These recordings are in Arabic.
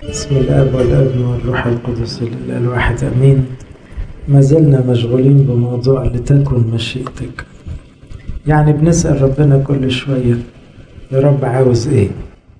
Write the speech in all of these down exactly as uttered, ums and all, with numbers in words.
بسم الاب والابن والروح القدس الاله الواحد امين. ما زلنا مشغولين بموضوع لتكن مشيئتك، يعني بنسال ربنا كل شويه يا رب عاوز ايه؟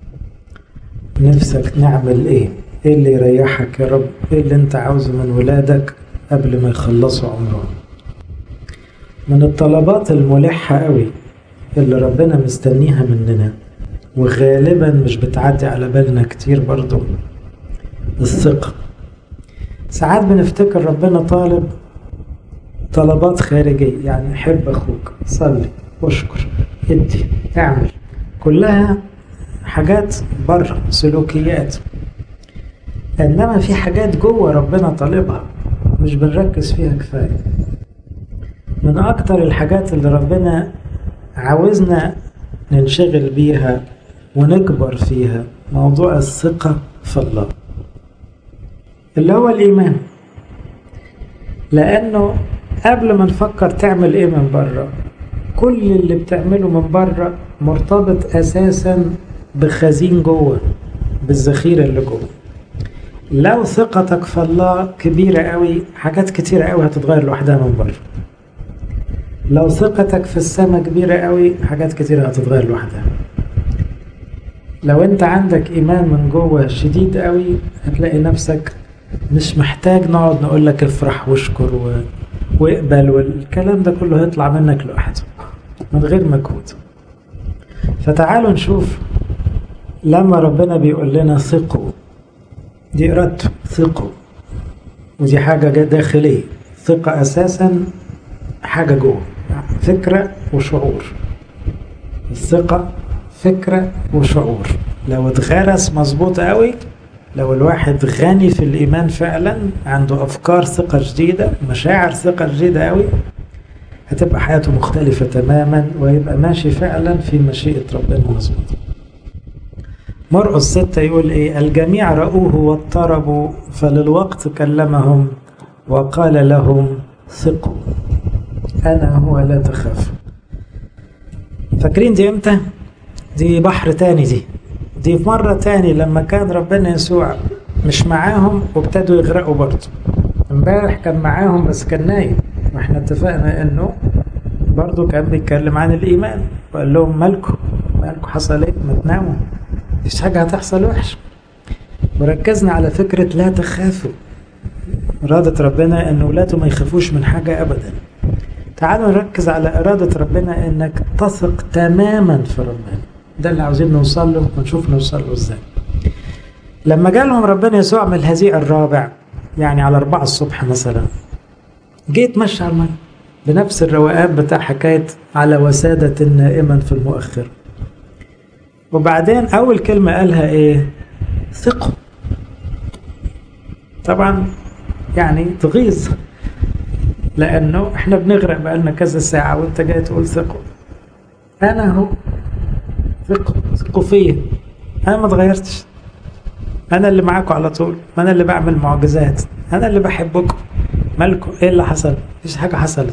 نفسك نعمل ايه؟ ايه اللي يريحك يا رب؟ ايه اللي انت عاوزه من ولادك قبل ما يخلصوا عمرهم؟ من الطلبات الملحه قوي اللي ربنا مستنيها مننا وغالبا مش بتعدي على بالنا كتير برضو الثقة. ساعات بنفتكر ربنا طالب طلبات خارجية، يعني حب أخوك، صلي، اشكر، ادي، اعمل، كلها حاجات بره، سلوكيات. إنما في حاجات جوه ربنا طالبها مش بنركز فيها كفاية. من أكتر الحاجات اللي ربنا عاوزنا ننشغل بيها ونكبر فيها موضوع الثقة في الله، اللي هو الإيمان. لأنه قبل ما نفكر تعمل إيه من بره، كل اللي بتعمله من بره مرتبط أساسا بخزين جوه، بالذخيرة اللي جوه. لو ثقتك في الله كبيرة قوي، حاجات كتيرة قوي هتتغير لوحدها من بره. لو ثقتك في السماء كبيرة قوي، حاجات كتيرة هتتغير لوحدها. لو انت عندك ايمان من جوه شديد قوي، هتلاقي نفسك مش محتاج نقعد نقول لك افرح واشكر و... واقبل، والكلام ده كله هيطلع منك لوحده من غير مجهود. فتعالوا نشوف لما ربنا بيقول لنا ثقوا، دي ارادته، ثقوا، ودي حاجة داخلية. ثقة اساسا حاجة جوه، فكرة وشعور. الثقة فكرة وشعور. لو اتغرس مظبوط قوي، لو الواحد غني في الإيمان فعلا، عنده أفكار ثقة جديدة، مشاعر ثقة جديدة قوي، هتبقى حياته مختلفة تماما، ويبقى ماشي فعلا في مشيئة ربنا مظبوط. مرقس ستة يقول ايه؟ الجميع رأوه واضطربوا، فللوقت كلمهم وقال لهم ثقوا أنا هو لا تخافوا. فاكرين دي امتى؟ دي بحر تاني، دي دي في مرة تاني لما كان ربنا يسوع مش معاهم وابتدوا يغرقوا برضه. امبارح كان معاهم بس كان نايم، واحنا اتفقنا انه برضه كان بيتكلم عن الايمان وقال لهم مالكم مالكم حصل ايه؟ ما تناموا، مفيش حاجة هتحصل وحش. وركزنا على فكرة لا تخافوا. إرادة ربنا ان ولاده ما يخافوش من حاجة ابدا. تعالوا نركز على إرادة ربنا انك تثق تماما في ربنا. ده اللي عاوزين نوصل له، ونشوف نوصل له ازاي. لما جالهم ربنا يسوع من الهزيع الرابع، يعني على أربعة الصبح مثلا، جيت مشى على المية بنفس الروقان بتاع حكاية على وسادة نائما في المؤخر. وبعدين أول كلمة قالها إيه؟ ثقوا. طبعا يعني تغيظ، لأنه إحنا بنغرق بقالنا كذا ساعة وإنت جاي تقول ثقوا. أنا هو، ثقوا ثقوا فيا، أنا ما اتغيرتش، أنا اللي معاكم على طول، أنا اللي بعمل معجزات، أنا اللي بحبكم، مالكم إيه اللي حصل؟ مفيش حاجة حصلت.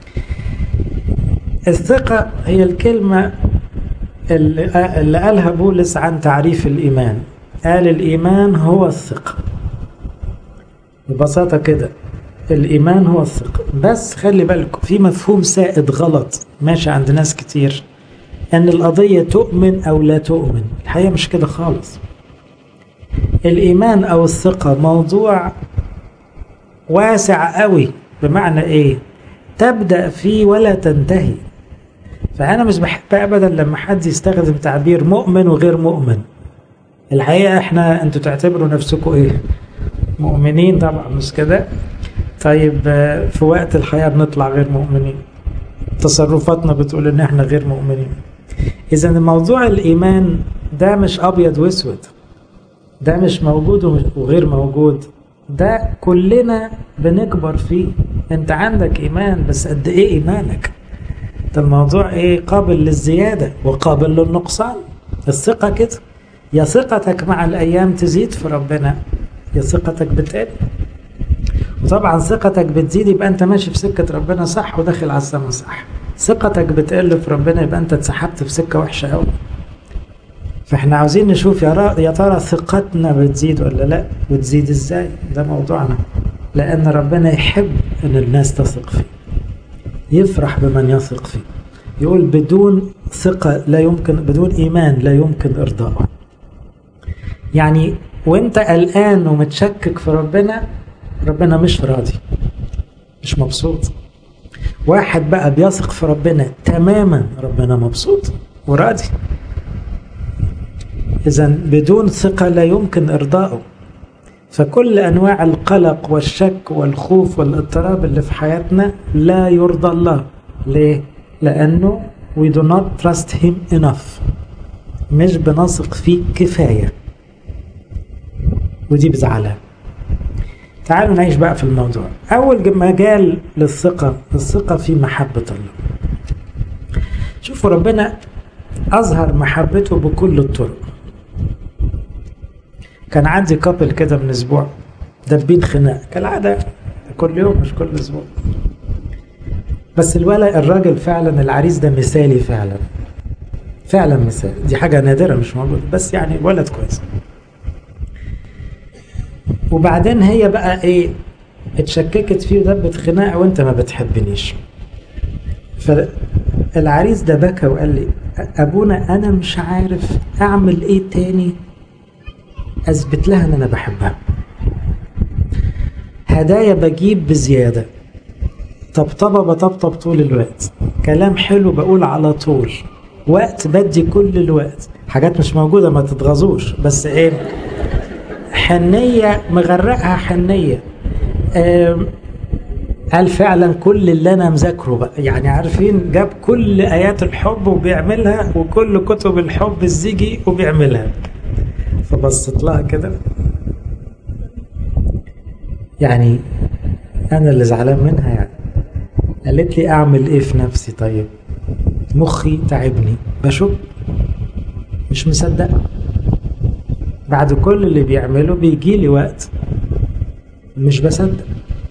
الثقة هي الكلمة اللي, اللي قالها بولس عن تعريف الإيمان. قال الإيمان هو الثقة، ببساطة كده الإيمان هو الثقة. بس خلي بالكم في مفهوم سائد غلط ماشي عند ناس كتير، أن القضية تؤمن أو لا تؤمن. الحقيقة مش كده خالص. الإيمان أو الثقة موضوع واسع قوي. بمعنى إيه؟ تبدأ فيه ولا تنتهي. فأنا مش بحب أبدا لما حد يستخدم تعبير مؤمن وغير مؤمن. الحقيقة إحنا أنتوا تعتبروا نفسكم إيه؟ مؤمنين طبعا، مش كده؟ طيب في وقت الحياة بنطلع غير مؤمنين، تصرفاتنا بتقول إن إحنا غير مؤمنين. إذن الموضوع الإيمان ده مش أبيض وأسود، ده مش موجود وغير موجود، ده كلنا بنكبر فيه. أنت عندك إيمان، بس قد إيه إيمانك؟ ده الموضوع إيه؟ قابل للزيادة وقابل للنقصان. الثقة كده، يا ثقتك مع الأيام تزيد في ربنا، يا ثقتك بتقل. وطبعا ثقتك بتزيد يبقى أنت ماشي في سكة ربنا صح وداخل على السماء صح. ثقتك بتقل في ربنا يبقى أنت اتسحبت في سكة وحشة أوي. فاحنا عاوزين نشوف يا ترى ثقتنا بتزيد ولا لا، وتزيد ازاي، ده موضوعنا. لأن ربنا يحب أن الناس تثق فيه، يفرح بمن يثق فيه. يقول بدون ثقة لا يمكن، بدون إيمان لا يمكن إرضائه. يعني وانت قلقان ومتشكك في ربنا، ربنا مش راضي، مش مبسوط. واحد بقى بيثق في ربنا تماما، ربنا مبسوط وراضي. إذن بدون ثقة لا يمكن إرضائه. فكل أنواع القلق والشك والخوف والاضطراب اللي في حياتنا لا يرضى الله. ليه؟ لأنه we do not trust him enough، مش بنثق فيه كفاية، ودي بزعلها. تعالوا نعيش بقى في الموضوع. أول مجال للثقة، الثقة في محبة الله. شوفوا ربنا أظهر محبته بكل الطرق. كان عندي كابل كده من أسبوع دبين خناق كالعادة، كل يوم مش كل أسبوع، بس الولد الراجل فعلا العريس ده مثالي، فعلا فعلا مثالي، دي حاجة نادرة مش موجودة، بس يعني ولد كويس. وبعدين هي بقى ايه، اتشككت فيه ودبت خناقه وانت ما بتحبنيش. فالعريس ده بكى وقال لي ابونا انا مش عارف اعمل ايه تاني اثبت لها ان انا بحبها. هدايا بجيب بزياده، طبطبه بطبطب طول الوقت، كلام حلو بقول على طول، وقت بدي كل الوقت، حاجات مش موجوده ما تتغاظوش، بس ايه، حنية مغرقها حنية. قال فعلا كل اللي انا مذاكره بقى، يعني عارفين جاب كل ايات الحب وبيعملها، وكل كتب الحب الزيجي وبيعملها. فبصت لها كده، يعني انا اللي زعلان منها يعني. قالت لي اعمل ايه في نفسي؟ طيب مخي تعبني، بشوف مش مصدق، بعد كل اللي بيعمله بيجي لي وقت مش بصدق.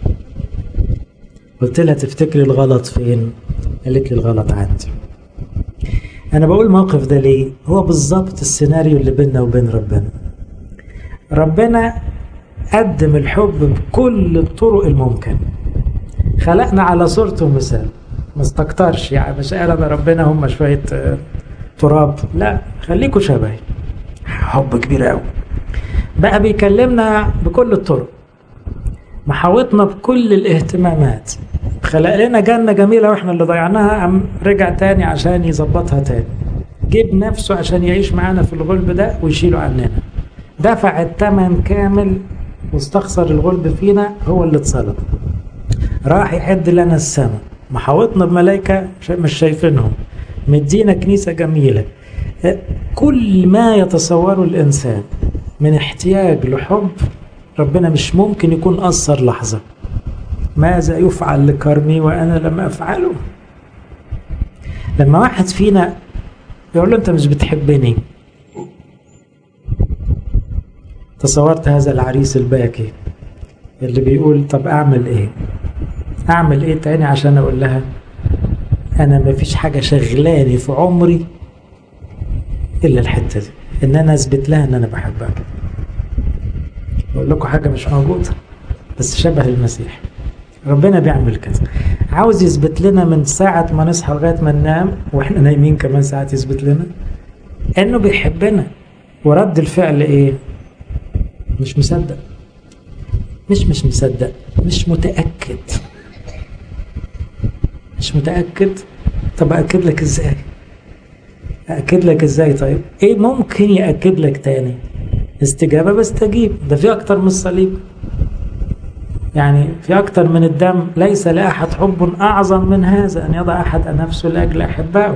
قلت لها تفتكري الغلط فين؟ قالت لي الغلط عندي. انا بقول الموقف ده ليه؟ هو بالظبط السيناريو اللي بيننا وبين ربنا. ربنا قدم الحب بكل الطرق الممكنه، خلقنا على صورته ومثال، ما استكترش يعني، مش قال انا ربنا هم شويه تراب، لا خليكوا شبهي، حب كبير قوي. بقى بيكلمنا بكل الطرق، محاوطنا بكل الاهتمامات، خلق لنا جنة جميلة واحنا اللي ضيعناها، قام رجع تاني عشان يظبطها تاني، جيب نفسه عشان يعيش معانا في الغلب ده ويشيله عننا، دفع الثمن كامل واستخسر الغلب فينا، هو اللي اتصلب، راح يحد لنا السماء، محاوطنا بملائكة مش شايفينهم، مدينا كنيسة جميلة. كل ما يتصوره الإنسان من احتياج لحب، ربنا مش ممكن يكون قصر لحظة. ماذا يفعل لكرمي وأنا لم أفعله؟ لما واحد فينا يقول له أنت مش بتحبني، تصورت هذا العريس الباكي اللي بيقول طب أعمل إيه؟ أعمل إيه تاني عشان أقول لها أنا مفيش حاجة شغلاني في عمري إلا الحتة دي، إن أنا أثبت لها إن أنا بحبها. أقول لكم حاجة مش موجودة بس شبه المسيح. ربنا بيعمل كده، عاوز يثبت لنا من ساعة ما نصحى لغاية ما ننام، وإحنا نايمين كمان ساعة يثبت لنا إنه بيحبنا. ورد الفعل إيه؟ مش مصدق، مش مش مصدق، مش متأكد، مش متأكد. طب أأكد لك إزاي؟ أأكد لك إزاي؟ طيب إيه ممكن يأكد لك تاني؟ استجابة بستجيب، ده في أكتر من الصليب، يعني في أكتر من الدم. ليس لأحد حب أعظم من هذا أن يضع أحد نفسه لأجل أحبائه.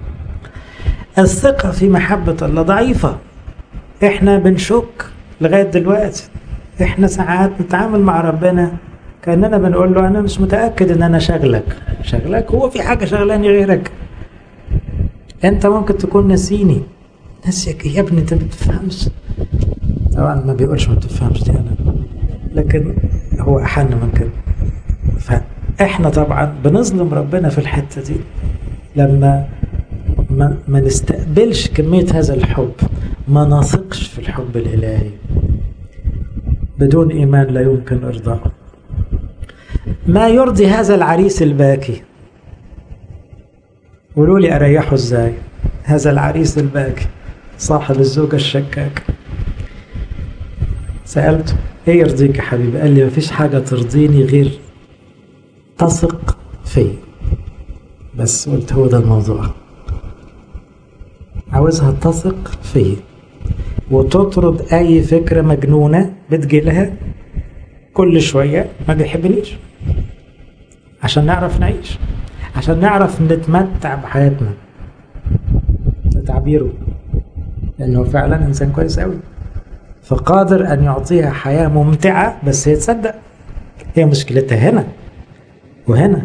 الثقة في محبة الله ضعيفة، إحنا بنشك لغاية دلوقتي. إحنا ساعات نتعامل مع ربنا كأننا بنقول له أنا مش متأكد إن أنا شغلك. شغلك؟ هو في حاجة شغلاني غيرك؟ أنت ممكن تكون نسيني، نسيك يا ابني، أنت ما بتفهمش. طبعا ما بيقولش ما بتفهمش دي أنا، لكن هو أحن من كده. فإحنا طبعا بنظلم ربنا في الحتة دي لما ما, ما نستقبلش كمية هذا الحب، ما نثقش في الحب الإلهي. بدون إيمان لا يمكن إرضاء. ما يرضي هذا العريس الباكي؟ قولوا لي أريحه إزاي هذا العريس الباكي صاحب الزوجة الشكاك؟ سألته إيه يرضيك يا حبيبي؟ قال لي مفيش حاجة ترضيني غير تثق فيه. بس قلت هو ده الموضوع، عاوزها تثق فيه وتطرد أي فكرة مجنونة بتجيلها كل شوية ما بيحبنيش، عشان نعرف نعيش، عشان نعرف نتمتع بحياتنا. ده تعبيره، لأنه فعلا إنسان كويس أوي، فقادر أن يعطيها حياة ممتعة، بس هي تصدق. هي مشكلتها هنا وهنا،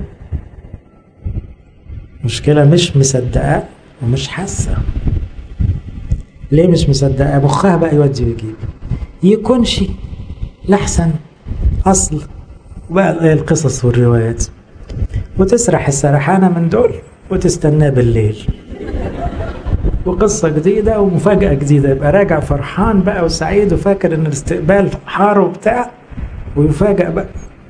مشكلة مش مصدقة ومش حاسة. ليه مش مصدقة؟ مخها بقى يودي ويجيب، يكونش لحسن أصل بقى القصص والروايات، وتسرح السرحانة من دول وتستناه بالليل، وقصة جديدة ومفاجأة جديدة. يبقى راجع فرحان بقى وسعيد وفاكر ان الاستقبال حار وبتاع، ويفاجأ بقى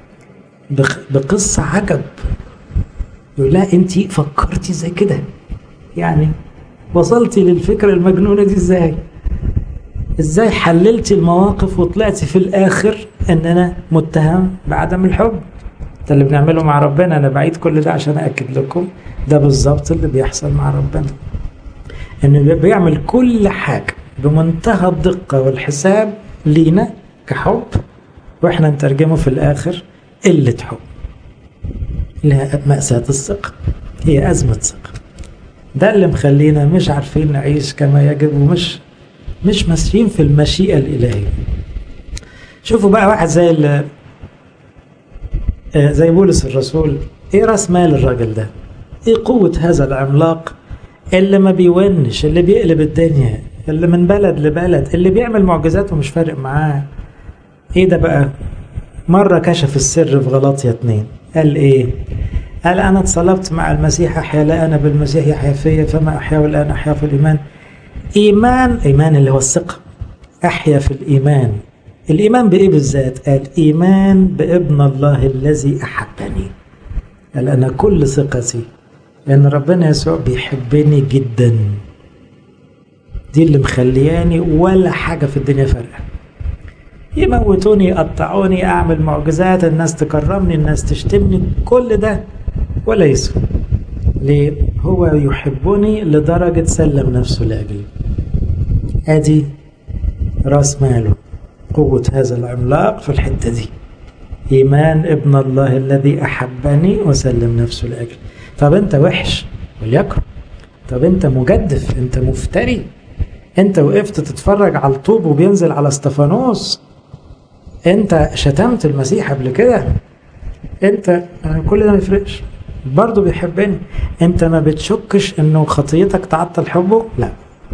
بقصة عجب. يقول لا انتي فكرتي زي كده، يعني وصلتي للفكرة المجنونة دي ازاي؟ ازاي حللتي المواقف وطلعتي في الاخر ان انا متهم بعدم الحب؟ ده اللي بنعمله مع ربنا. انا بعيد كل ده عشان اكد لكم ده بالظبط اللي بيحصل مع ربنا، انه بيعمل كل حاجة بمنتهى الدقة والحساب لينا كحب، واحنا نترجمه في الاخر قلة حب. لها مأساة الثقة، هي أزمة ثقة. ده اللي مخلينا مش عارفين نعيش كما يجب، ومش مش ماشيين في المشيئة الإلهية. شوفوا بقى واحد زي زي بولس الرسول، ايه راس مال الراجل ده؟ ايه قوة هذا العملاق اللي ما بيونش، اللي بيقلب الدنيا، اللي من بلد لبلد، اللي بيعمل معجزات ومش فارق معاه؟ ايه ده بقى؟ مرة كشف السر في غلاطية اتنين، قال ايه؟ قال انا اتصلبت مع المسيح، احيا لا انا بالمسيح يحيا فيا، فما احيا والان احيا في الايمان. ايمان، ايمان اللي هو الثقة، احيا في الايمان. الايمان بايه بالذات؟ قال ايمان بابن الله الذي احبني. قال انا كل ثقتي لان ربنا يسوع بيحبني جدا، دي اللي مخلياني ولا حاجة في الدنيا فارقة. يموتوني، يقطعوني، اعمل معجزات، الناس تكرمني، الناس تشتمني، كل ده ولا يسوى. ليه؟ هو يحبني لدرجة سلم نفسه لأجلي. ادي راس ماله، قوة هذا العملاق في الحتة دي، ايمان ابن الله الذي احبني وسلم نفسه لأجلي. طب انت وحش وليكن، طب انت مجدف، انت مفتري، انت وقفت تتفرج على الطوب وبينزل على استفانوس، انت شتمت المسيح قبل كده، انت كل ده ما يفرقش، برضه بيحبني. انت ما بتشكش انه خطيتك تعطل حبه؟ لا،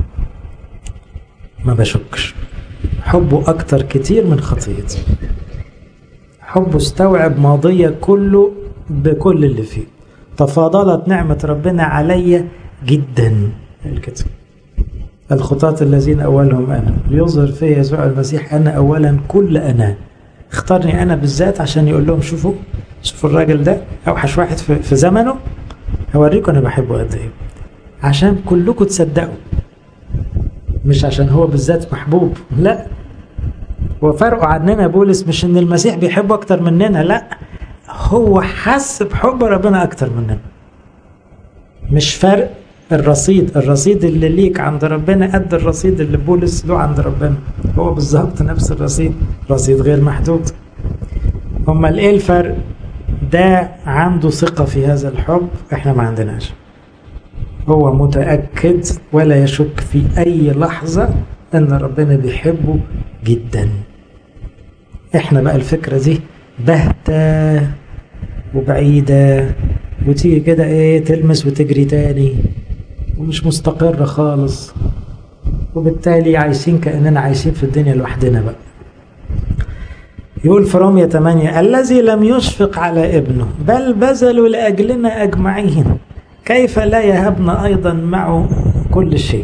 ما بشكش، حبه اكتر كتير من خطيتي. حبه استوعب ماضية كله بكل اللي فيه. تفاضلت نعمة ربنا علي جدا. الكتاب الخطاة الذين أولهم أنا ليظهر في يسوع المسيح أنا أولا كل أنا. اختارني أنا بالذات عشان يقول لهم شوفوا شوفوا الراجل ده أوحش واحد في, في زمنه، هوريكم أنا بحبه قد إيه، عشان كلكم تصدقوا، مش عشان هو بالذات محبوب. لا، هو فرقه عننا بولس مش إن المسيح بيحبه أكتر مننا، لا، هو حس بحب ربنا أكتر مننا. مش فرق الرصيد، الرصيد اللي ليك عند ربنا قد الرصيد اللي بولس له عند ربنا، هو بالظبط نفس الرصيد، رصيد غير محدود. امال ايه الفرق؟ ده عنده ثقة في هذا الحب، احنا ما عندناش. هو متأكد ولا يشك في اي لحظة ان ربنا بيحبه جدا. احنا بقى الفكرة دي بهتة وبعيدة، وتيجي كده ايه تلمس وتجري تاني، ومش مستقرة خالص، وبالتالي عايشين كأننا عايشين في الدنيا لوحدنا بقى. يقول في رومية ثمانية الذي لم يشفق على ابنه بل بذلوا لأجلنا أجمعين، كيف لا يهبنا أيضا معه كل شيء.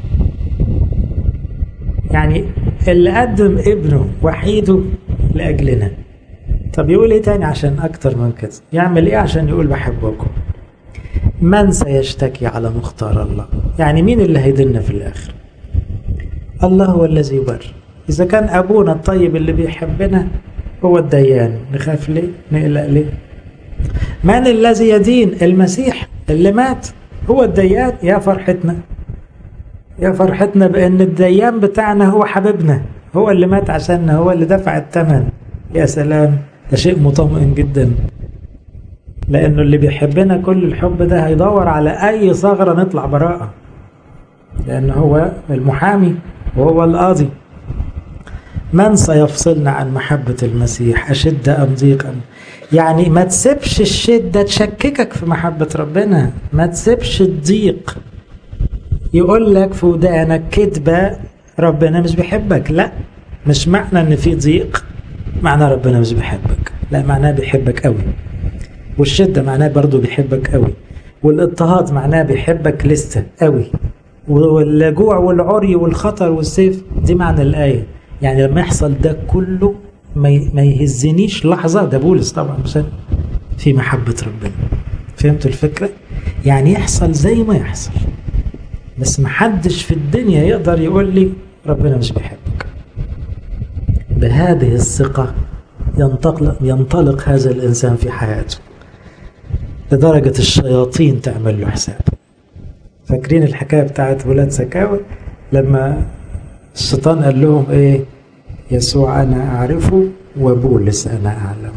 يعني اللي قدم ابنه وحيده لأجلنا. طب يقول ايه تاني عشان اكتر من كده؟ يعمل ايه عشان يقول بحبكم؟ من سيشتكي على مختار الله؟ يعني مين اللي هيدلنا في الاخر؟ الله هو الذي يبرر. اذا كان ابونا الطيب اللي بيحبنا هو الديان، نخاف ليه؟ نقلق ليه؟ من الذي يدين؟ المسيح اللي مات هو الديان. يا فرحتنا، يا فرحتنا بان الديان بتاعنا هو حبيبنا، هو اللي مات عشاننا، هو اللي دفع الثمن. يا سلام، ده شيء مطمئن جدا، لانه اللي بيحبنا كل الحب ده هيدور على اي ثغرة نطلع براءة، لانه هو المحامي وهو القاضي. من سيفصلنا عن محبة المسيح؟ أشد أم ضيق أم؟ يعني ما تسيبش الشدة تشككك في محبة ربنا، ما تسيبش الضيق يقول لك في ودانك كذبة ربنا مش بيحبك. لا، مش معنى ان في ضيق معنى ربنا مش بيحبك، لا، معناه بيحبك قوي. والشدة معناه برضو بيحبك قوي، والاضطهاد معناه بيحبك لسه قوي، والجوع والعري والخطر والسيف دي معنى الآية. يعني لما يحصل ده كله ما يهزنيش لحظة. ده بولس طبعا عشان في محبة ربنا. فهمتوا الفكرة؟ يعني يحصل زي ما يحصل، بس محدش في الدنيا يقدر يقول لي ربنا مش بيحبك. بهذه الثقة ينطلق, ينطلق هذا الإنسان في حياته، لدرجة الشياطين تعمل له حساب. فاكرين الحكاية بتاعت ولاد سكاوى لما الشيطان قال لهم ايه؟ يسوع أنا أعرفه وبولس أنا أعلم.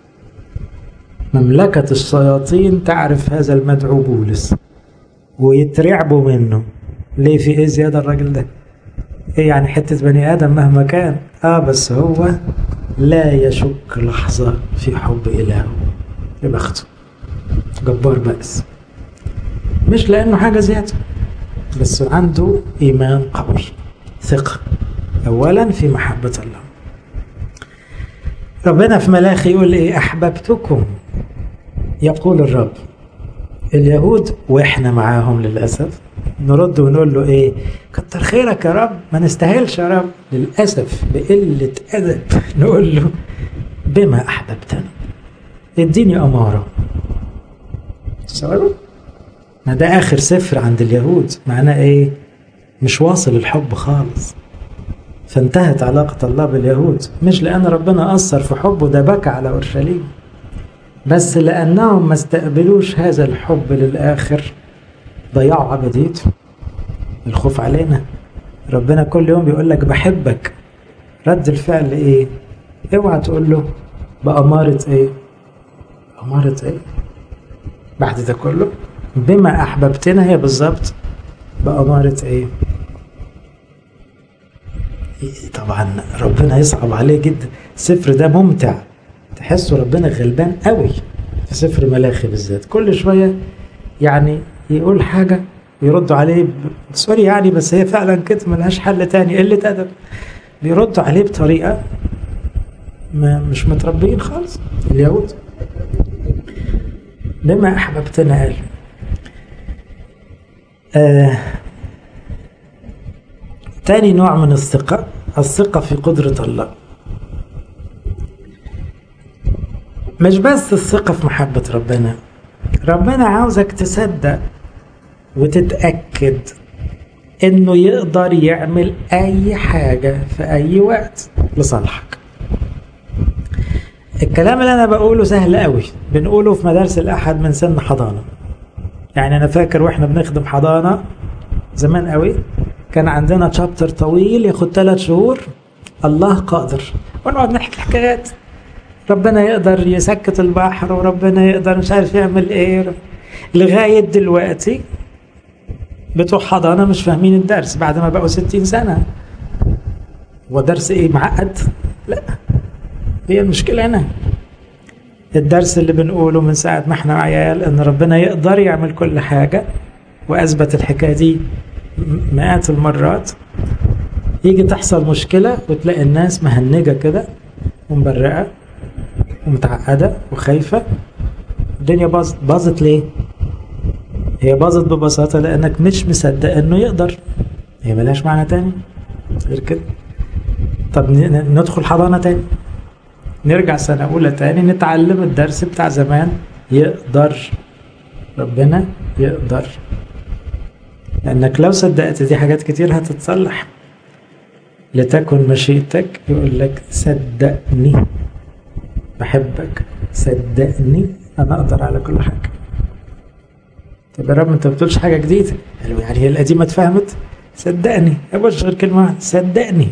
مملكة الشياطين تعرف هذا المدعو بولس ويترعبوا منه. ليه؟ في ايه زيادة الراجل ده؟ ايه يعني حتة بني آدم مهما كان؟ اه بس هو لا يشك لحظة في حب إلهه. يبخته جبار بأس، مش لأنه حاجة زيادة، بس عنده إيمان قوي، ثقة أولا في محبة الله. ربنا في ملاخي يقول إيه؟ أحببتكم يقول الرب. اليهود وإحنا معاهم للأسف نرد ونقول له إيه؟ كتر خيرك يا رب، ما نستاهلش يا رب. للأسف بقلة أدب نقول له بما أحببتنا، اديني أمارة. تصوروا؟ ما ده آخر سفر عند اليهود، معناه إيه؟ مش واصل الحب خالص. فانتهت علاقة الله باليهود، مش لأن ربنا أثر في حبه، ده بكى على أورشليم، بس لأنهم ما استقبلوش هذا الحب للآخر ضيعوا عبديته. الخوف علينا، ربنا كل يوم بيقول لك بحبك، رد الفعل إيه؟ اوعى تقول له بأمارة إيه؟ أمارة إيه؟ بعد ده كله بما أحببتنا هي بالظبط بأمارة إيه؟ طبعا ربنا يصعب عليه جدا. السفر ده ممتع، تحسوا ربنا غلبان قوي في سفر ملاخي بالذات. كل شوية يعني يقول حاجة يردوا عليه ب... سوري يعني، بس هي فعلا كده ملهاش حل تاني، قلة أدب. بيردوا عليه بطريقة ما مش متربيين خالص اليهود. بما أحببتنا قال آه تاني نوع من الثقة، الثقة في قدرة الله. مش بس الثقة في محبة ربنا، ربنا عاوزك تصدق وتتأكد انه يقدر يعمل اي حاجة في اي وقت لصالحك. الكلام اللي انا بقوله سهل قوي، بنقوله في مدارس الاحد من سن حضانة. يعني انا فاكر واحنا بنخدم حضانة زمان قوي كان عندنا تشابتر طويل ياخد ثلاث شهور، الله قادر، ونقعد نحكي حكايات ربنا يقدر يسكت البحر وربنا يقدر مش عارف يعمل ايه. لغاية دلوقتي بتوع حضانة مش فاهمين الدرس بعد ما بقوا ستين سنة. ودرس ايه معقد؟ لا، هي المشكلة هنا. الدرس اللي بنقوله من ساعة ما احنا عيال ان ربنا يقدر يعمل كل حاجة، واثبت الحكاية دي مئات المرات. يجي تحصل مشكلة وتلاقي الناس مهنجة كده ومبرقة ومتعقدة وخايفة. الدنيا باظت. باظت ليه؟ هي باظت ببساطة لأنك مش مصدق إنه يقدر. هي ملهاش معنى تاني غير كده. طب ندخل حضانة تاني، نرجع سنة أولى تاني، نتعلم الدرس بتاع زمان. يقدر، ربنا يقدر. لأنك لو صدقت دي حاجات كتير هتتصلح. لتكن مشيئتك، يقول لك صدقني بحبك، صدقني أنا أقدر على كل حاجة. طب يا رب أنت بتقولش حاجة جديدة. يعني هي القديمة اتفهمت؟ صدقني، أبوش غير كلمة صدقني.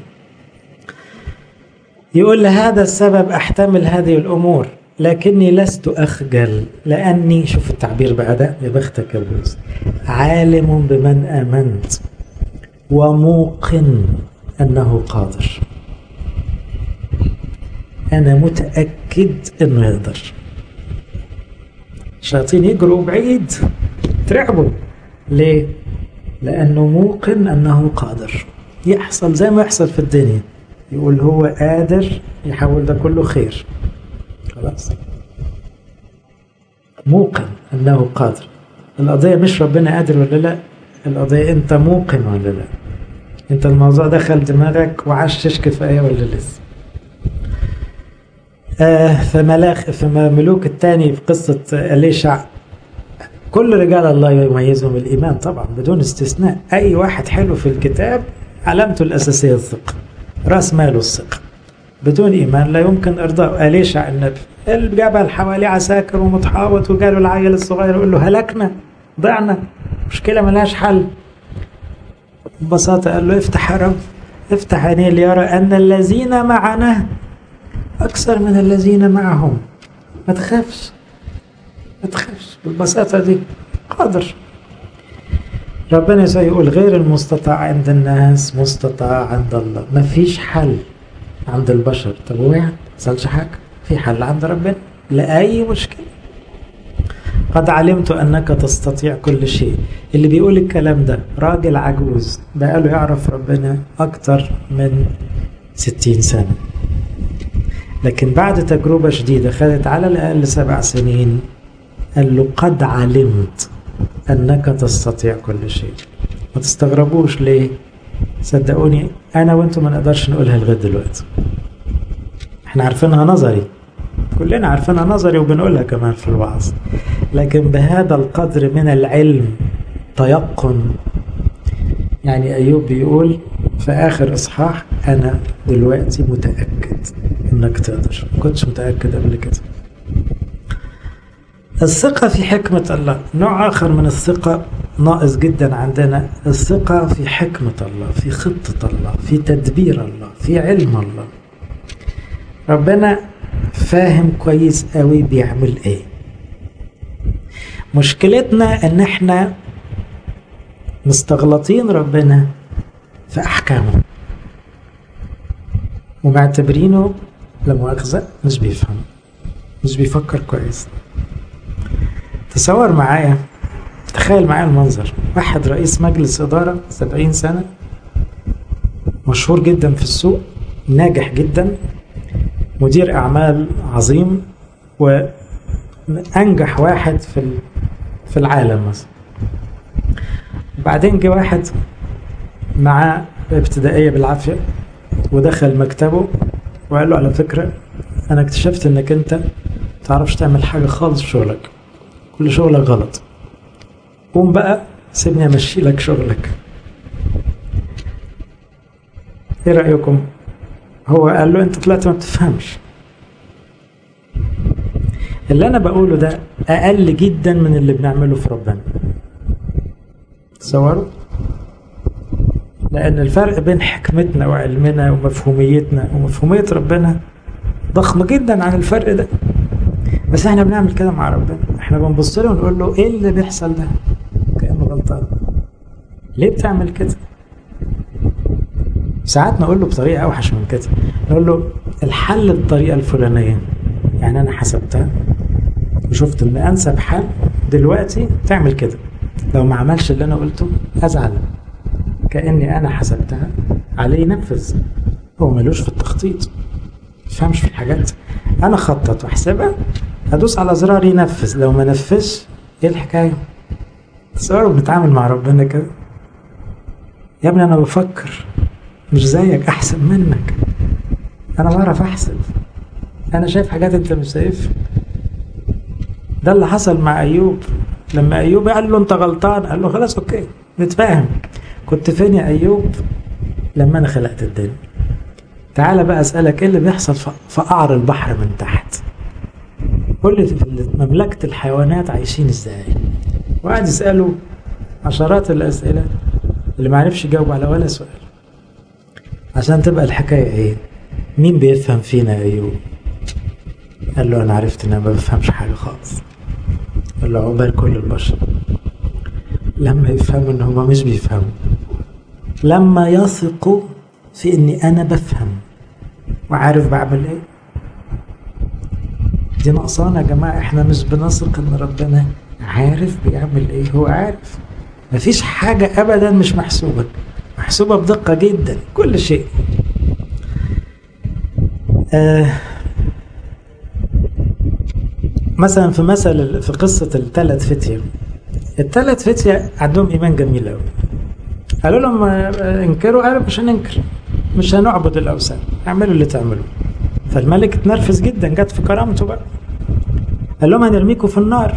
يقول لهذا السبب أحتمل هذه الأمور لكني لست أخجل، لأني، شوف التعبير بقى ده، يا بختك يا بولس، عالم بمن آمنت وموقن أنه قادر. أنا متأكد أنه يقدر. الشياطين يجروا بعيد، ترعبوا ليه؟ لأنه موقن أنه قادر. يحصل زي ما يحصل في الدنيا، يقول هو قادر يحول ده كله خير. خلاص، موقن أنه قادر. القضية مش ربنا قادر ولا لا، القضية أنت موقن ولا لا. أنت الموضوع دخل دماغك وعشش كفاية ولا لسه. آه فملاخ في ملوك الثاني في قصة أليشع، كل رجال الله يميزهم الإيمان طبعا بدون استثناء. أي واحد حلو في الكتاب علامته الأساسية الثقة، رأس ماله الثقة. بدون إيمان لا يمكن إرضاء. أليشع النبي الجبل حواليه عساكر ومتحاوط، وقالوا العيل الصغير يقول له هلكنا ضعنا، مشكلة ملهاش حل. ببساطة قال له افتح يا رب، افتح عينيه ليرى أن الذين معنا أكثر من الذين معهم. ما تخافش، ما تخافش، بالبساطة دي قادر. ربنا يسوع يقول غير المستطاع عند الناس مستطاع عند الله. ما فيش حل عند البشر. طب وقع ما حصلش حاجة، في حل عند ربنا لأي مشكلة. قد علمت أنك تستطيع كل شيء. اللي بيقول الكلام ده راجل عجوز بقاله يعرف ربنا أكتر من ستين سنة، لكن بعد تجربة شديدة خدت على الأقل سبع سنين قال له قد علمت أنك تستطيع كل شيء. ما تستغربوش ليه؟ صدقوني أنا وأنتم ما نقدرش نقولها لغاية دلوقتي. احنا عارفينها نظري، كلنا عارفينها نظري وبنقولها كمان في الوعظ، لكن بهذا القدر من العلم تيقن. يعني أيوب بيقول في آخر إصحاح أنا دلوقتي متأكد إنك تقدر، ما كنتش متأكد قبل كده. الثقة في حكمة الله. نوع آخر من الثقة ناقص جدا عندنا، الثقة في حكمة الله، في خطة الله، في تدبير الله، في علم الله. ربنا فاهم كويس قوي بيعمل ايه. مشكلتنا ان احنا مستغلطين ربنا في احكامه ومعتبرينه لمؤاخذة مش بيفهم، مش بيفكر كويس. تصور معايا، تخيل معايا المنظر، واحد رئيس مجلس إدارة سبعين سنة، مشهور جدا في السوق، ناجح جدا، مدير أعمال عظيم، وأنجح واحد في في العالم مثلا. بعدين جه واحد معاه ابتدائية بالعافية ودخل مكتبه وقال له على فكرة أنا اكتشفت إنك أنت متعرفش تعمل حاجة خالص في شغلك، كل شغلك غلط، قوم بقى سيبني أمشي لك شغلك. إيه رأيكم؟ هو قال له أنت طلعت ما بتفهمش. اللي أنا بقوله ده أقل جدا من اللي بنعمله في ربنا. تصوروا؟ لأن الفرق بين حكمتنا وعلمنا ومفهوميتنا ومفهومية ربنا ضخم جدا عن الفرق ده. بس احنا بنعمل كده مع ربنا، احنا بنبص له ونقول له ايه اللي بيحصل ده؟ كأنه غلطان. ليه بتعمل كده؟ ساعات نقول له بطريقة اوحش من كده، نقول له الحل بالطريقة الفلانية، يعني انا حسبتها وشفت ان انسب حل دلوقتي تعمل كده، لو ما عملش اللي انا قلته ازعل، كأني انا حسبتها عليه ينفذ. هو ملوش في التخطيط، مفهمش في الحاجات. انا خطط واحسبها، هدوس على زرار ينفذ، لو ما نفذش ايه الحكايه؟ تصوروا بنتعامل مع ربنا كده؟ يا ابني انا بفكر مش زيك، احسن منك، انا بعرف احسب، انا شايف حاجات انت مش شايفها. ده اللي حصل مع ايوب. لما ايوب قال له انت غلطان، قال له خلاص اوكي نتفاهم. كنت فين يا ايوب لما انا خلقت الدنيا؟ تعال بقى اسالك ايه اللي بيحصل في قعر البحر من تحت. قول لي في مملكه الحيوانات عايشين ازاي؟ وقعد يساله عشرات الاسئله اللي ما عرفش يجاوب على ولا سؤال. عشان تبقى الحكايه ايه؟ مين بيفهم فينا يا ايوب؟ قال له انا عرفت ان انا ما بفهمش حاجه خالص. قال له عقبال كل البشر لما يفهموا ان هم مش بيفهموا، لما يثقوا في اني انا بفهم وعارف بعمل ايه. دي نقصانه يا جماعه، احنا مش بنثق ان ربنا عارف بيعمل ايه. هو عارف، مفيش حاجه ابدا مش محسوبه، محسوبه بدقه جدا كل شيء. آه مثلا في مثل في قصه الثلاث فتية، الثلاث فتية عندهم ايمان جميل قوي. قالوا لهم انكروا، قالوا مش هننكر، مش هنعبد الاوثان، اعملوا اللي تعملوا. فالملك اتنرفز جدا، جت في كرامته بقى، قال لهم هنرميكوا في النار.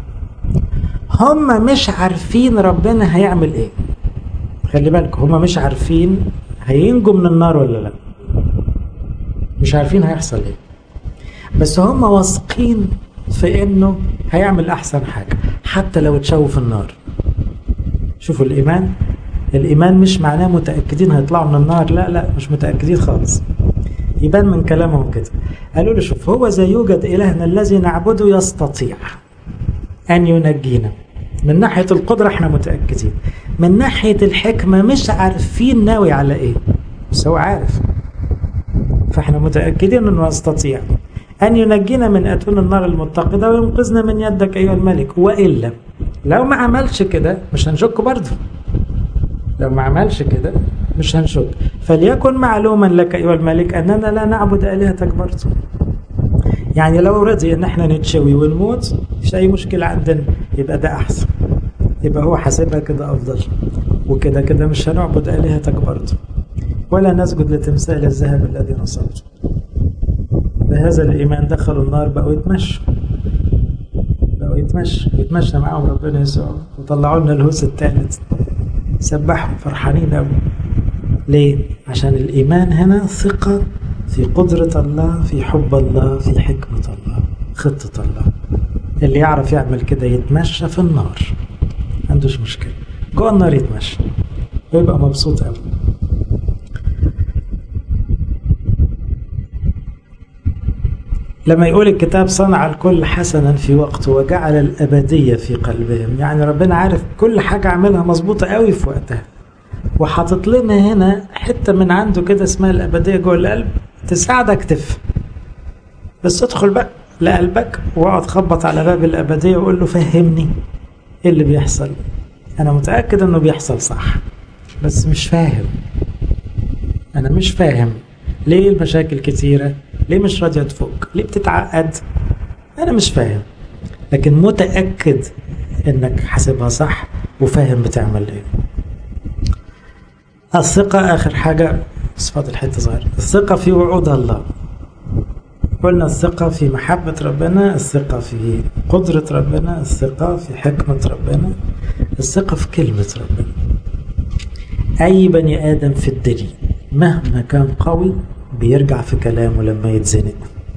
هم مش عارفين ربنا هيعمل ايه، خلي بالكم، هم مش عارفين هينجوا من النار ولا لا، مش عارفين هيحصل ايه، بس هم واثقين في انه هيعمل احسن حاجه حتى لو اتشووا في النار. شوفوا الايمان، الايمان مش معناه متاكدين هيطلعوا من النار، لا لا مش متاكدين خالص. يبان من كلامهم كده. قالوا له شوف، هو زي يوجد الهنا الذي نعبده يستطيع ان ينجينا. من ناحيه القدره احنا متاكدين، من ناحيه الحكمه مش عارفين ناوي على ايه، بس هو عارف. فاحنا متاكدين انه يستطيع ان ينجينا من اتون النار المتقده وينقذنا من يدك ايها الملك، والا لو ما عملش كده مش هنشك برضه، لو ما عملش كده مش هنشك. فليكن معلوما لك ايها الملك اننا لا نعبد الهتك برضه. يعني لو رضي ان احنا نتشوي ونموت مش اي مشكله عندنا، يبقى ده احسن، يبقى هو حاسبها كده افضل، وكده كده مش هنعبد الهتك برضه، ولا نسجد لتمثال الذهب الذي نصبته. بهذا الايمان دخلوا النار، بقوا يتمشوا، بقوا يتمشوا يتمشى معاهم ربنا يسوع، وطلعوا لنا الهوس الثالث، سبحوا فرحانين قوي. ليه؟ عشان الايمان هنا ثقه في قدره الله، في حب الله، في حكمه الله، خطه الله. اللي يعرف يعمل كده يتمشى في النار، ما عندوش مشكله، جوه النار يتمشى ويبقى مبسوط قوي. لما يقول الكتاب صنع الكل حسنا في وقته وجعل الأبدية في قلبهم، يعني ربنا عارف كل حاجة عملها مظبوطة قوي في وقتها، وحاطط لنا هنا حتة من عنده كده اسمها الأبدية جوه القلب تساعدك تفهم. بس ادخل بقى لقلبك واقعد خبط على باب الأبدية وقول له فهمني ايه اللي بيحصل. أنا متأكد إنه بيحصل صح، بس مش فاهم، أنا مش فاهم ليه المشاكل كتيرة، ليه مش راضية تفك، ليه بتتعقد، أنا مش فاهم، لكن متأكد إنك حاسبها صح وفاهم بتعمل إيه. الثقة آخر حاجة، بس فاضل حتة صغيرة، الثقة في وعود الله. قلنا الثقة في محبة ربنا، الثقة في قدرة ربنا، الثقة في حكمة ربنا، الثقة في كلمة ربنا. أي بني آدم في الدنيا مهما كان قوي بيرجع في كلامه لما يتزنق.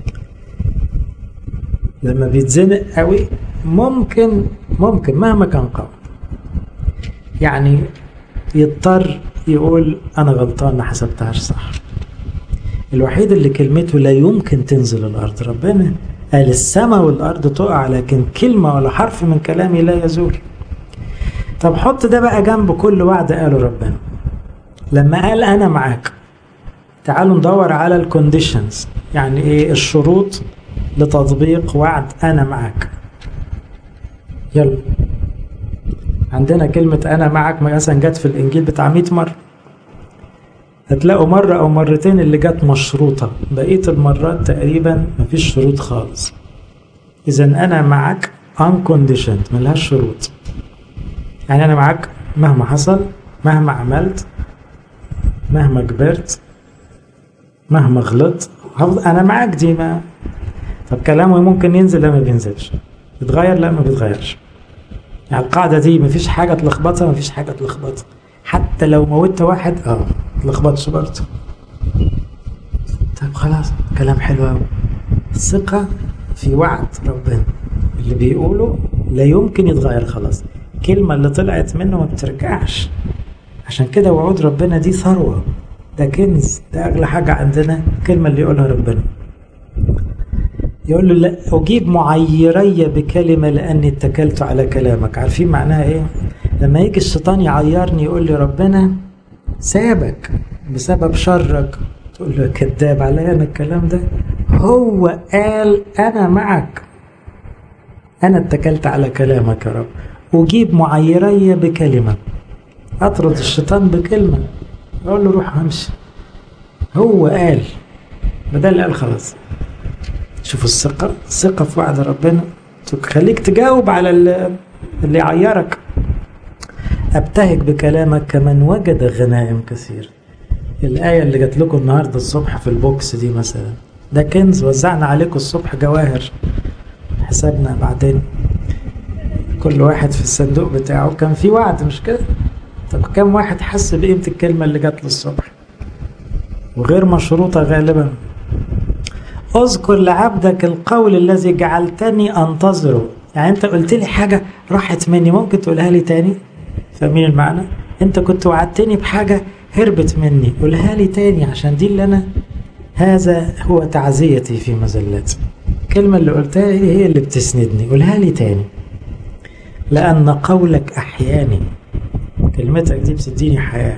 لما بيتزنق قوي ممكن ممكن مهما كان قوي يعني يضطر يقول أنا غلطان ما حسبتهاش صح. الوحيد اللي كلمته لا يمكن تنزل الأرض ربنا، قال السماء والأرض تقع لكن كلمة ولا حرف من كلامي لا يزول. طب حط ده بقى جنب كل وعد قاله ربنا. لما قال أنا معاك، تعالوا ندور على الكونديشنز، يعني ايه الشروط لتطبيق وعد أنا معاك. يلا، عندنا كلمة أنا معك مثلا جت في الإنجيل بتاع مئة مرة، هتلاقوا مرة أو مرتين اللي جت مشروطة، بقية المرات تقريبا مفيش شروط خالص. إذن أنا معك unconditioned، ملهاش شروط. يعني أنا معاك مهما حصل، مهما عملت، مهما كبرت، مهما غلط، أنا معاك دي. ما طب كلامه ممكن ينزل؟ لا ما بينزلش. بيتغير؟ لا ما بيتغيرش. يعني القاعدة دي مفيش حاجة تلخبطها، مفيش حاجة تلخبطها. حتى لو موتت واحد اه تلخبطش برضه. طب خلاص، كلام حلو قوي. الثقة في وعد ربنا اللي بيقوله لا يمكن يتغير. خلاص، الكلمة اللي طلعت منه ما بترجعش. عشان كده وعود ربنا دي ثروة، ده كنز، ده أغلى حاجة عندنا. الكلمة اللي يقولها ربنا، يقول له لا أجيب معيري بكلمة لأني اتكلت على كلامك. عارفين معناها إيه؟ لما يجي الشيطان يعيرني يقول لي ربنا سابك بسبب شرك، تقول له كذاب عليا أنا الكلام ده. هو قال أنا معك، أنا اتكلت على كلامك يا رب. أجيب معيري بكلمة، أطرد الشيطان بكلمة، أقول له روح همشي. هو قال، بدل قال خلاص. شوفوا الثقة، الثقة في وعد ربنا تخليك تجاوب على اللي يعيرك. أبتهج بكلامك كمن وجد غنائم كثير. الآية اللي جات لكم النهاردة الصبح في البوكس دي مثلا، ده كنز. وزعنا عليكم الصبح جواهر، حسابنا بعدين كل واحد في الصندوق بتاعه كان في وعد، مش كده؟ طب كم واحد حس بقيمة الكلمة اللي جات له الصبح وغير مشروطة غالبا؟ اذكر لعبدك القول الذي جعلتني انتظره. يعني انت قلت لي حاجة راحت مني، ممكن تقولها لي تاني؟ فاهمين المعنى؟ انت كنت وعدتني بحاجة هربت مني، قولها لي تاني عشان دي اللي انا، هذا هو تعزيتي في مزلاتي. الكلمة اللي قلتها هي اللي بتسندني، قولها لي تاني. لأن قولك أحياني، كلمتك دي بتديني حياة.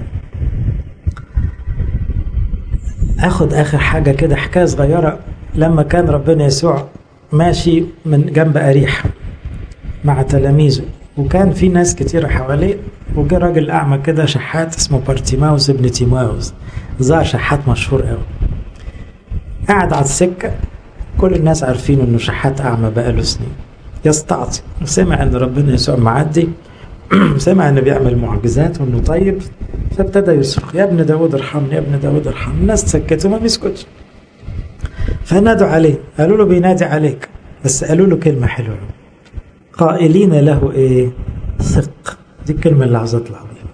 أخد آخر حاجة كده، حكاية صغيرة. لما كان ربنا يسوع ماشي من جنب أريح مع تلاميذه، وكان في ناس كتير حواليه، وجاء راجل أعمى كده شحات اسمه بارتيماوس ابن تيماوس، ظهر شحات مشهور قوي. قاعد على السكة، كل الناس عارفين انه شحات أعمى بقاله سنين، يستعطي. سمع ان ربنا يسوع معدي، سمع انه بيعمل معجزات وانه طيب، فابتدى يصرخ يا ابن داود ارحمني، يا ابن داود ارحمني. الناس سكتوا ما بيسكتش، فنادوا عليه، قالوا له بينادي عليك، بس قالوا له كلمة حلوة، قائلين له ايه؟ ثق. دي الكلمة اللي عاوز اطلع بيها.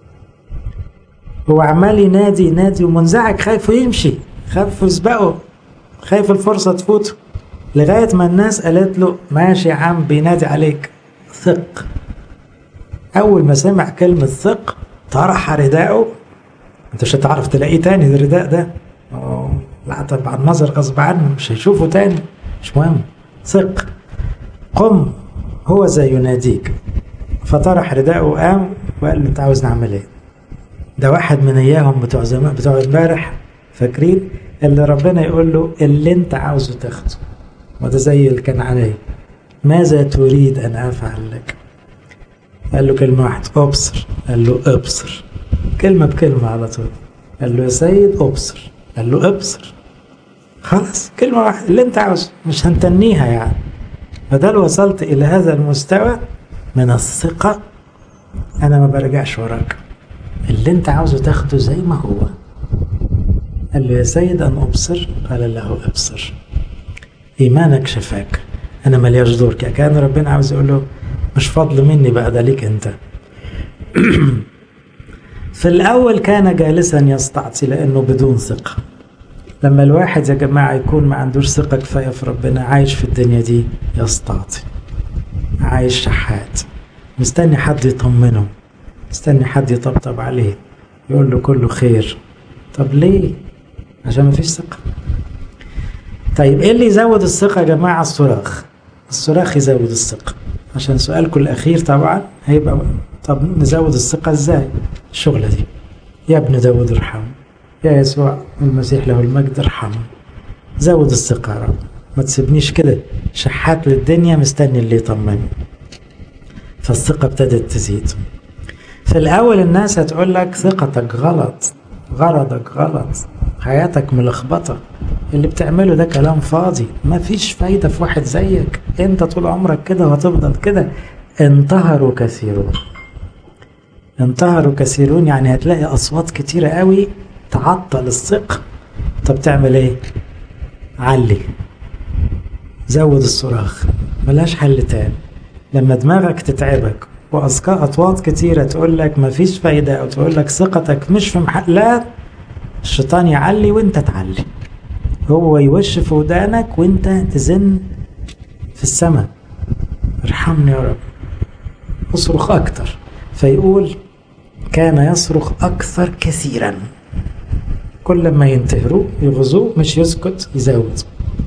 هو عمال ينادي ينادي ومنزعج، خايف يمشي، خايف يسبقه، خايف الفرصة تفوته، لغاية ما الناس قالت له ماشي يا عم بينادي عليك، ثق. أول ما سمع كلمة ثق طرح رداءه. أنت مش هتعرف تلاقيه تاني الرداء ده، لا طبعا نظر غصب عنه، مش هيشوفه تاني، مش مهم. ثق، قم هو زي يناديك. فطرح رداءه وقام وقال له أنت عاوز نعمل إيه؟ ده واحد من إياهم بتوع زمان بتوع امبارح، فاكرين؟ اللي ربنا يقول له اللي أنت عاوزه تاخده. وده زي الكنعاني، ماذا تريد أن أفعل لك؟ قال له كلمة واحدة، أبصر. قال له أبصر، كلمة بكلمة على طول. قال له يا سيد أبصر. قال له أبصر. خلاص، كلمة واحدة، اللي أنت عاوزه، مش هنتنيها يعني. بدل وصلت إلى هذا المستوى من الثقة، أنا ما برجعش وراك، اللي أنت عاوزه تاخده زي ما هو. قال له يا سيد أن أبصر. قال له أبصر، إيمانك شفاك، أنا ملياش دور. كان ربنا عاوز يقول له مش فضل مني بقى، ده ليك أنت. في الأول كان جالسا يستعطي لأنه بدون ثقة. لما الواحد يا جماعة يكون ما عندوش ثقة كفاية في ربنا، عايش في الدنيا دي يستعطي، عايش شحات، مستني حد يطمنه، مستني حد يطبطب عليه، يقول له كله خير. طب ليه؟ عشان ما فيش ثقة. طيب ايه اللي يزود الثقة يا جماعة؟ الصراخ. الصراخ يزود الثقة. عشان سؤالكم الأخير طبعا هيبقى طب نزود الثقة ازاي؟ الشغلة دي، يا ابن داود ارحم، يا يسوع المسيح له المجد ارحم. زود الثقة يا رب، ما تسيبنيش كده شحات للدنيا مستني اللي يطمني. فالثقة ابتدت تزيد. في الأول الناس هتقول لك ثقتك غلط، غرضك غلط، حياتك ملخبطة، اللي بتعمله ده كلام فاضي، ما فيش فايدة في واحد زيك، انت طول عمرك كده وهتفضل كده. انتهروا كثيرون. انتهروا كثيرون يعني هتلاقي أصوات كتيرة قوي تعطل الثقة. طب تعمل ايه؟ علي، زود الصراخ، ملاش حل تاني. لما دماغك تتعبك وأصوات كتيرة تقول لك مفيش فايدة أو تقول لك ثقتك مش في محلات، الشيطان يعلي وانت تعلي، هو يوش في ودانك وانت تزن في السماء، ارحمني يا رب، اصرخ أكتر. فيقول كان يصرخ أكثر كثيرا، كل ما ينتهروا يغزوه مش يسكت، يزود.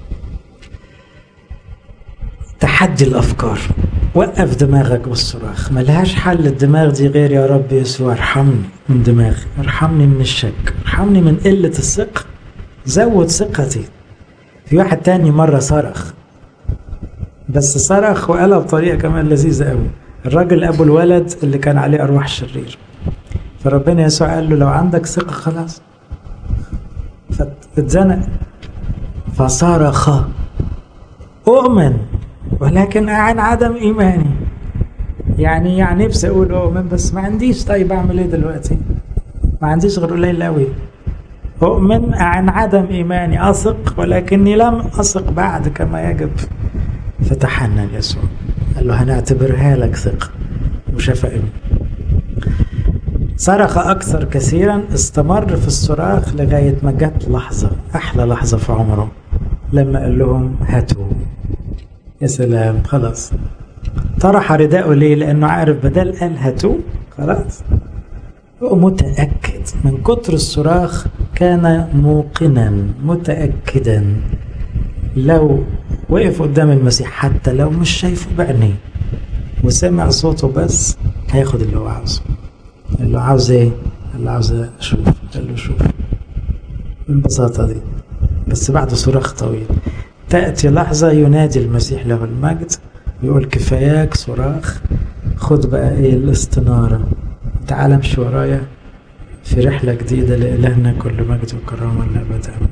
تحدي الأفكار، وقف دماغك بالصراخ، ملهاش حل الدماغ دي غير يا رب يسوع ارحمني من دماغي، ارحمني من الشك، ارحمني من قلة الثقة، زود ثقتي. في واحد تاني مرة صرخ، بس صرخ وقالها بطريقة كمان لذيذة قوي. الراجل أبو الولد اللي كان عليه أرواح شرير، فربنا يسوع قال له لو عندك ثقة خلاص، فاتزنق فصرخ أؤمن ولكن عن عدم إيماني. يعني يعني نفسي أقول أؤمن بس ما عنديش، طيب أعمل إيه دلوقتي؟ ما عنديش غير قليل قوي. أؤمن عن عدم إيماني، أثق ولكني لم أثق بعد كما يجب. فتحنن يسوع قال له هنعتبرها لك ثقة وشفى ابني. صرخ أكثر كثيرا، استمر في الصراخ لغاية ما جت لحظة، أحلى لحظة في عمره، لما قال لهم هاتوا. يا سلام، خلاص طرح رداءه. ليه؟ لأنه عارف بدل قال هاتوا خلاص، هو متأكد من كتر الصراخ، كان موقنا متأكدا لو وقف قدام المسيح حتى لو مش شايفه بعينيه وسمع صوته بس هياخد اللي هو عاوزه. اللي هو عاوز ايه؟ اللي عاوز اشوف، قال له شوف بالبساطة دي. بس بعد صراخ طويل تأتي لحظة ينادي المسيح له المجد، يقول كفاياك صراخ، خد بقى ايه الاستنارة، تعال امشي ورايا في رحلة جديدة لإلهنا كل مجد وكرامة لأبد.